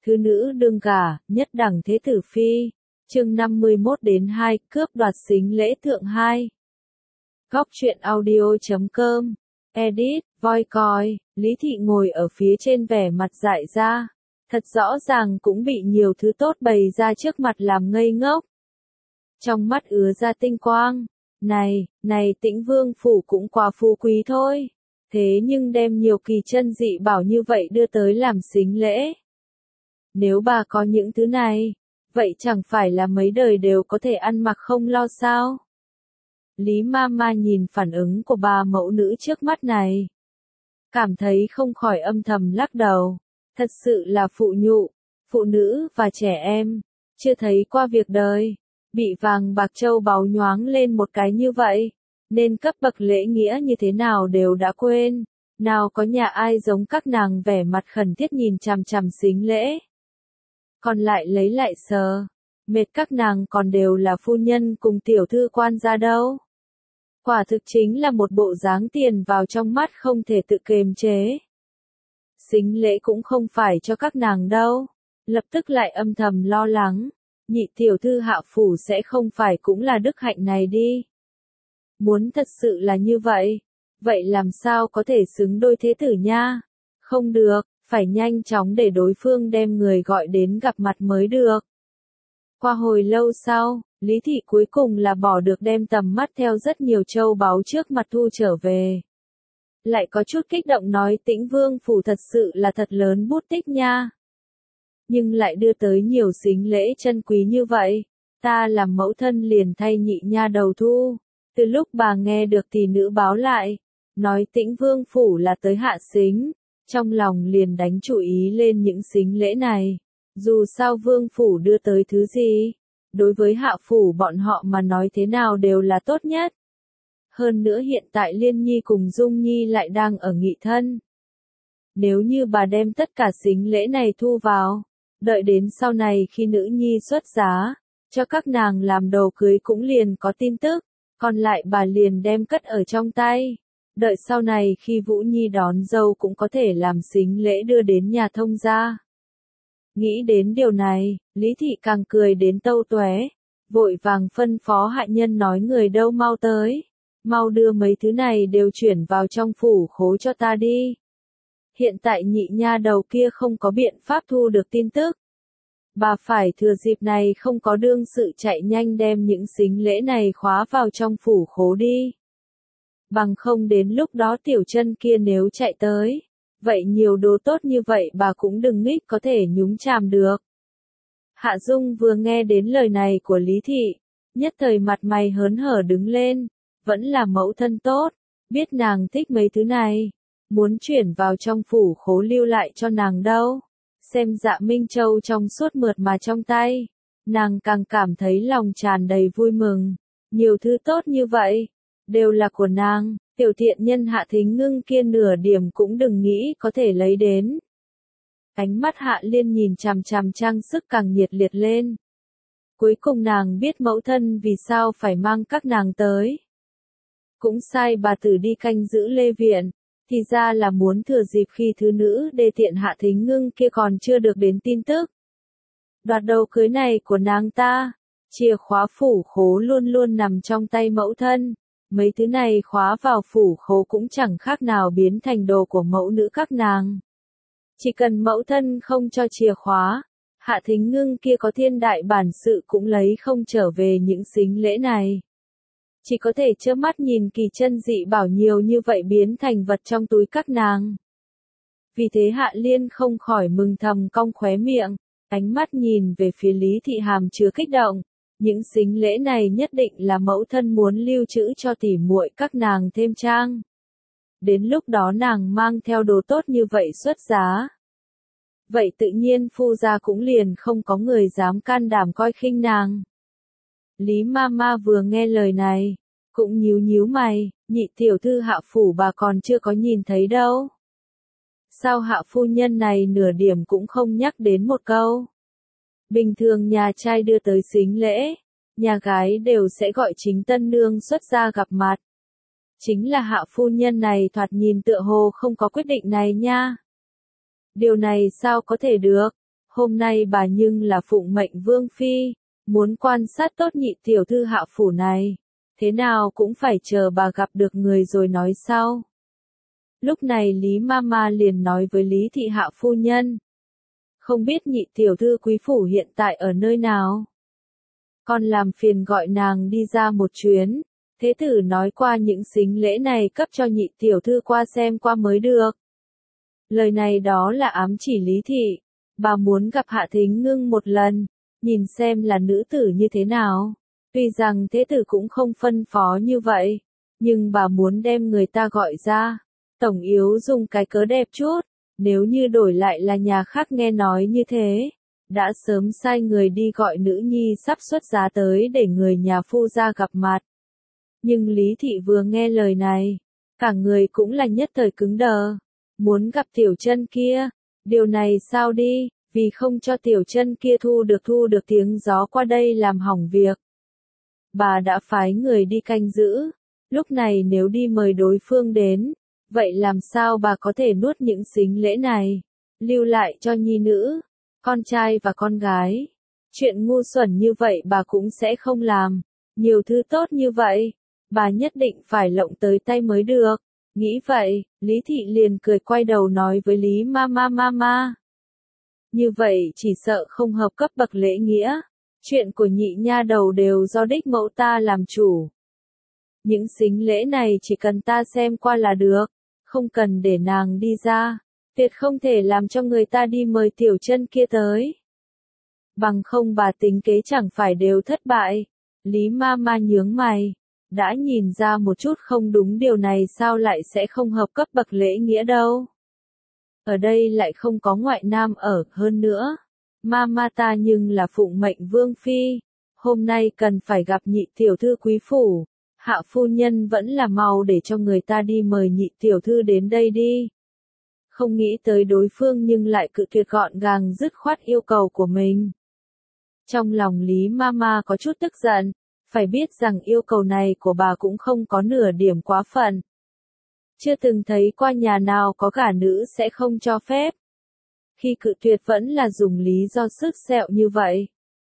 Thứ nữ đương gả, nhất đẳng thế tử phi. Chương 51-2, cướp đoạt sính lễ thượng 2. Góc truyện audio.com. Edit, voi coi, Lý Thị ngồi ở phía trên vẻ mặt dại ra. Thật rõ ràng cũng bị nhiều thứ tốt bày ra trước mặt làm ngây ngốc. Trong mắt ứa ra tinh quang. Này Tĩnh Vương phủ cũng quá phú quý thôi. Thế nhưng đem nhiều kỳ chân dị bảo như vậy đưa tới làm sính lễ. Nếu bà có những thứ này, vậy chẳng phải là mấy đời đều có thể ăn mặc không lo sao? Lý Mama nhìn phản ứng của bà mẫu nữ trước mắt này. Cảm thấy không khỏi âm thầm lắc đầu. Thật sự là phụ nhụ, phụ nữ và trẻ em, chưa thấy qua việc đời. Bị vàng bạc châu báu nhoáng lên một cái như vậy, nên cấp bậc lễ nghĩa như thế nào đều đã quên. Nào có nhà ai giống các nàng vẻ mặt khẩn thiết nhìn chằm chằm sính lễ. Còn lại lấy lại sờ, mệt các nàng còn đều là phu nhân cùng tiểu thư quan gia đâu. Quả thực chính là một bộ dáng tiền vào trong mắt không thể tự kiềm chế. Sính lễ cũng không phải cho các nàng đâu, lập tức lại âm thầm lo lắng. Nhị tiểu thư Hạ phủ sẽ không phải cũng là đức hạnh này đi. Muốn thật sự là như vậy, vậy làm sao có thể xứng đôi thế tử nha? Không được, phải nhanh chóng để đối phương đem người gọi đến gặp mặt mới được. Qua hồi lâu sau, Lý Thị cuối cùng là bỏ được đem tầm mắt theo rất nhiều châu báu trước mặt thu trở về. Lại có chút kích động nói Tĩnh Vương phủ thật sự là thật lớn bút tích nha. Nhưng lại đưa tới nhiều sính lễ chân quý như vậy, ta làm mẫu thân liền thay nhị nha đầu thu. Từ lúc bà nghe được tỷ nữ báo lại, nói Tĩnh Vương phủ là tới hạ sính, trong lòng liền đánh chú ý lên những sính lễ này. Dù sao Vương phủ đưa tới thứ gì, đối với Hạ phủ bọn họ mà nói thế nào đều là tốt nhất. Hơn nữa hiện tại Liên Nhi cùng Dung Nhi lại đang ở nghị thân. Nếu như bà đem tất cả sính lễ này thu vào, đợi đến sau này khi nữ nhi xuất giá, cho các nàng làm đồ cưới cũng liền có tin tức, còn lại bà liền đem cất ở trong tay. Đợi sau này khi Vũ Nhi đón dâu cũng có thể làm sính lễ đưa đến nhà thông gia. Nghĩ đến điều này, Lý Thị càng cười đến tâu toé, vội vàng phân phó hạ nhân nói người đâu mau tới, mau đưa mấy thứ này đều chuyển vào trong phủ khố cho ta đi. Hiện tại nhị nha đầu kia không có biện pháp thu được tin tức. Bà phải thừa dịp này không có đương sự chạy nhanh đem những sính lễ này khóa vào trong phủ khố đi. Bằng không đến lúc đó tiểu chân kia nếu chạy tới, vậy nhiều đồ tốt như vậy bà cũng đừng nghích có thể nhúng chàm được. Hạ Dung vừa nghe đến lời này của Lý Thị, nhất thời mặt mày hớn hở đứng lên, vẫn là mẫu thân tốt, biết nàng thích mấy thứ này, muốn chuyển vào trong phủ khố lưu lại cho nàng đâu. Xem Dạ Minh Châu trong suốt mượt mà trong tay, nàng càng cảm thấy lòng tràn đầy vui mừng. Nhiều thứ tốt như vậy, đều là của nàng, tiểu thiện nhân Hạ Thính Ngưng kia nửa điểm cũng đừng nghĩ có thể lấy đến. Ánh mắt Hạ Liên nhìn chằm chằm trang sức càng nhiệt liệt lên. Cuối cùng nàng biết mẫu thân vì sao phải mang các nàng tới. Cũng sai bà tử đi canh giữ Lê Viện. Thì ra là muốn thừa dịp khi thứ nữ đê tiện Hạ Thính Ngưng kia còn chưa được đến tin tức. Đoạt đầu cưới này của nàng ta, chìa khóa phủ khố luôn luôn nằm trong tay mẫu thân. Mấy thứ này khóa vào phủ khố cũng chẳng khác nào biến thành đồ của mẫu nữ các nàng. Chỉ cần mẫu thân không cho chìa khóa, Hạ Thính Ngưng kia có thiên đại bản sự cũng lấy không trở về những sính lễ này. Chỉ có thể trơ mắt nhìn kỳ chân dị bảo nhiều như vậy biến thành vật trong túi các nàng. Vì thế Hạ Liên không khỏi mừng thầm cong khóe miệng, ánh mắt nhìn về phía Lý Thị hàm chứa kích động. Những sính lễ này nhất định là mẫu thân muốn lưu trữ cho tỉ muội các nàng thêm trang. Đến lúc đó nàng mang theo đồ tốt như vậy xuất giá. Vậy tự nhiên phu gia cũng liền không có người dám can đảm coi khinh nàng. Lý Mama vừa nghe lời này, cũng nhíu nhíu mày, nhị tiểu thư Hạ phủ bà còn chưa có nhìn thấy đâu. Sao Hạ phu nhân này nửa điểm cũng không nhắc đến một câu. Bình thường nhà trai đưa tới sính lễ, nhà gái đều sẽ gọi chính tân nương xuất gia gặp mặt. Chính là Hạ phu nhân này thoạt nhìn tựa hồ không có quyết định này nha. Điều này sao có thể được? Hôm nay bà nhưng là phụng mệnh vương phi, muốn quan sát tốt nhị tiểu thư Hạ phủ này, thế nào cũng phải chờ bà gặp được người rồi nói sau. Lúc này Lý Mama liền nói với Lý thị Hạ phu nhân, không biết nhị tiểu thư quý phủ hiện tại ở nơi nào? Con làm phiền gọi nàng đi ra một chuyến, thế tử nói qua những sính lễ này cấp cho nhị tiểu thư qua xem qua mới được. Lời này đó là ám chỉ Lý thị, bà muốn gặp Hạ Thính Ngưng một lần, nhìn xem là nữ tử như thế nào. Tuy rằng thế tử cũng không phân phó như vậy, nhưng bà muốn đem người ta gọi ra, tổng yếu dùng cái cớ đẹp chút, nếu như đổi lại là nhà khác nghe nói như thế, đã sớm sai người đi gọi nữ nhi sắp xuất giá tới để người nhà phu ra gặp mặt. Nhưng Lý thị vừa nghe lời này, cả người cũng là nhất thời cứng đờ, muốn gặp tiểu chân kia, điều này sao đi, vì không cho tiểu chân kia thu được tiếng gió qua đây làm hỏng việc. Bà đã phái người đi canh giữ, lúc này nếu đi mời đối phương đến, vậy làm sao bà có thể nuốt những sính lễ này, lưu lại cho nhi nữ, con trai và con gái. Chuyện ngu xuẩn như vậy bà cũng sẽ không làm, nhiều thứ tốt như vậy, bà nhất định phải lộng tới tay mới được. Nghĩ vậy, Lý thị liền cười quay đầu nói với Lý Mama. Như vậy chỉ sợ không hợp cấp bậc lễ nghĩa, chuyện của nhị nha đầu đều do đích mẫu ta làm chủ. Những sính lễ này chỉ cần ta xem qua là được, không cần để nàng đi ra, tuyệt không thể làm cho người ta đi mời tiểu chân kia tới. Bằng không bà tính kế chẳng phải đều thất bại. Lý Mama nhướng mày, đã nhìn ra một chút không đúng, điều này sao lại sẽ không hợp cấp bậc lễ nghĩa đâu. Ở đây lại không có ngoại nam ở, hơn nữa. Mama ta nhưng là phụng mệnh vương phi, hôm nay cần phải gặp nhị tiểu thư quý phủ, Hạ phu nhân vẫn là mau để cho người ta đi mời nhị tiểu thư đến đây đi. Không nghĩ tới đối phương nhưng lại cự tuyệt gọn gàng dứt khoát yêu cầu của mình. Trong lòng Lý Mama có chút tức giận, phải biết rằng yêu cầu này của bà cũng không có nửa điểm quá phận. Chưa từng thấy qua nhà nào có gả nữ sẽ không cho phép. Khi cự tuyệt vẫn là dùng lý do sứt sẹo như vậy.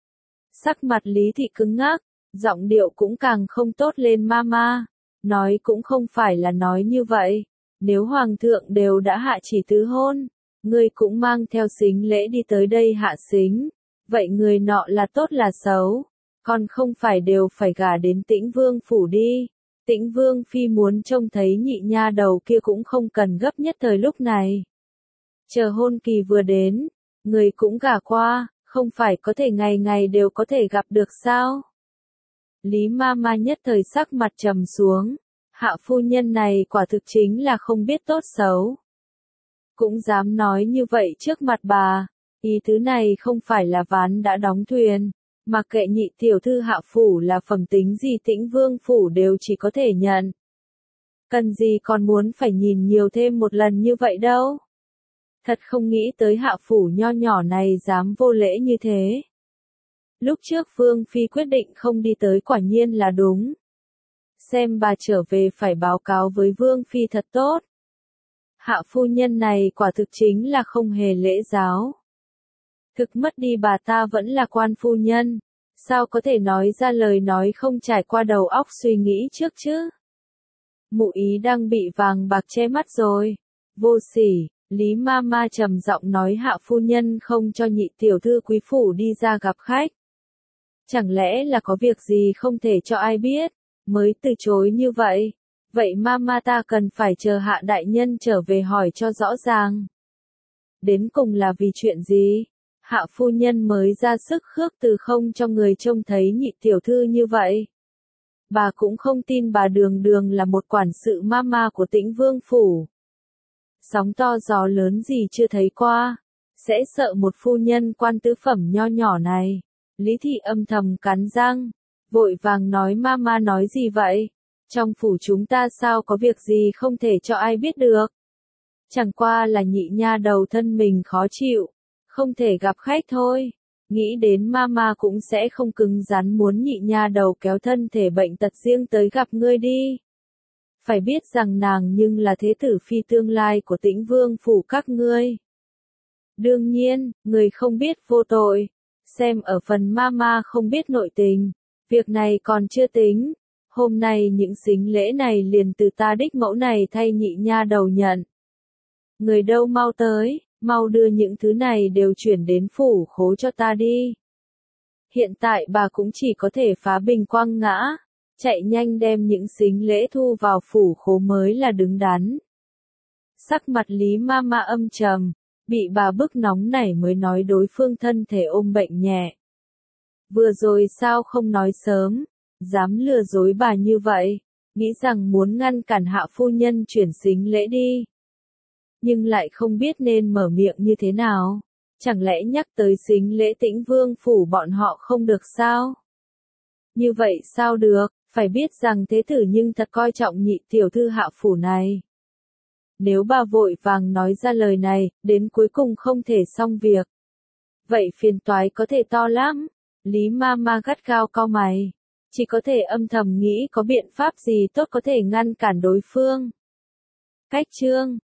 Sắc mặt Lý thị cứng ngắc, giọng điệu cũng càng không tốt lên. Mama, nói cũng không phải là nói như vậy. Nếu hoàng thượng đều đã hạ chỉ tứ hôn, ngươi cũng mang theo sính lễ đi tới đây hạ sính, vậy người nọ là tốt là xấu, còn không phải đều phải gả đến Tĩnh Vương phủ đi. Tĩnh Vương phi muốn trông thấy nhị nha đầu kia cũng không cần gấp nhất thời lúc này. Chờ hôn kỳ vừa đến, người cũng gả qua, không phải có thể ngày ngày đều có thể gặp được sao? Lý Mama nhất thời sắc mặt trầm xuống, Hạ phu nhân này quả thực chính là không biết tốt xấu. Cũng dám nói như vậy trước mặt bà, ý tứ này không phải là ván đã đóng thuyền, mặc kệ nhị tiểu thư Hạ phủ là phẩm tính gì Tĩnh Vương phủ đều chỉ có thể nhận. Cần gì còn muốn phải nhìn nhiều thêm một lần như vậy đâu. Thật không nghĩ tới Hạ phủ nho nhỏ này dám vô lễ như thế. Lúc trước Vương phi quyết định không đi tới quả nhiên là đúng. Xem bà trở về phải báo cáo với Vương phi thật tốt. Hạ phu nhân này quả thực chính là không hề lễ giáo. Thực mất đi bà ta vẫn là quan phu nhân, sao có thể nói ra lời nói không trải qua đầu óc suy nghĩ trước chứ? Mụ ý đang bị vàng bạc che mắt rồi. Vô sỉ, Lý Mama trầm giọng nói Hạ phu nhân không cho nhị tiểu thư quý phủ đi ra gặp khách. Chẳng lẽ là có việc gì không thể cho ai biết, mới từ chối như vậy? Vậy Mama ta cần phải chờ Hạ đại nhân trở về hỏi cho rõ ràng. Đến cùng là vì chuyện gì? Hạ phu nhân mới ra sức khước từ không cho người trông thấy nhị tiểu thư như vậy. Bà cũng không tin bà đường đường là một quản sự Mama của Tĩnh Vương phủ. Sóng to gió lớn gì chưa thấy qua, sẽ sợ một phu nhân quan tứ phẩm nho nhỏ này. Lý thị âm thầm cắn răng, vội vàng nói Mama nói gì vậy? Trong phủ chúng ta sao có việc gì không thể cho ai biết được? Chẳng qua là nhị nha đầu thân mình khó chịu, không thể gặp khách thôi. Nghĩ đến Mama cũng sẽ không cứng rắn muốn nhị nha đầu kéo thân thể bệnh tật riêng tới gặp ngươi đi. Phải biết rằng nàng nhưng là thế tử phi tương lai của Tĩnh Vương phủ các ngươi. Đương nhiên, người không biết vô tội. Xem ở phần mama không biết nội tình. Việc này còn chưa tính. Hôm nay những sính lễ này liền từ ta đích mẫu này thay nhị nha đầu nhận. Người đâu mau tới, mau đưa những thứ này đều chuyển đến phủ khố cho ta đi. Hiện tại bà cũng chỉ có thể phá bình quăng ngã. Chạy nhanh đem những sính lễ thu vào phủ khố mới là đứng đắn. Sắc mặt Lý Mama âm trầm, bị bà bức nóng nảy mới nói đối phương thân thể ôm bệnh nhẹ. Vừa rồi sao không nói sớm, dám lừa dối bà như vậy, nghĩ rằng muốn ngăn cản hạ phu nhân chuyển sính lễ đi. Nhưng lại không biết nên mở miệng như thế nào, chẳng lẽ nhắc tới sính lễ Tĩnh Vương phủ bọn họ không được sao? Như vậy sao được, phải biết rằng thế tử nhưng thật coi trọng nhị tiểu thư hạ phủ này. Nếu bà vội vàng nói ra lời này, đến cuối cùng không thể xong việc. Vậy phiền toái có thể to lắm. Lý Mama gắt gao cau mày. Chỉ có thể âm thầm nghĩ có biện pháp gì tốt có thể ngăn cản đối phương. Cách chương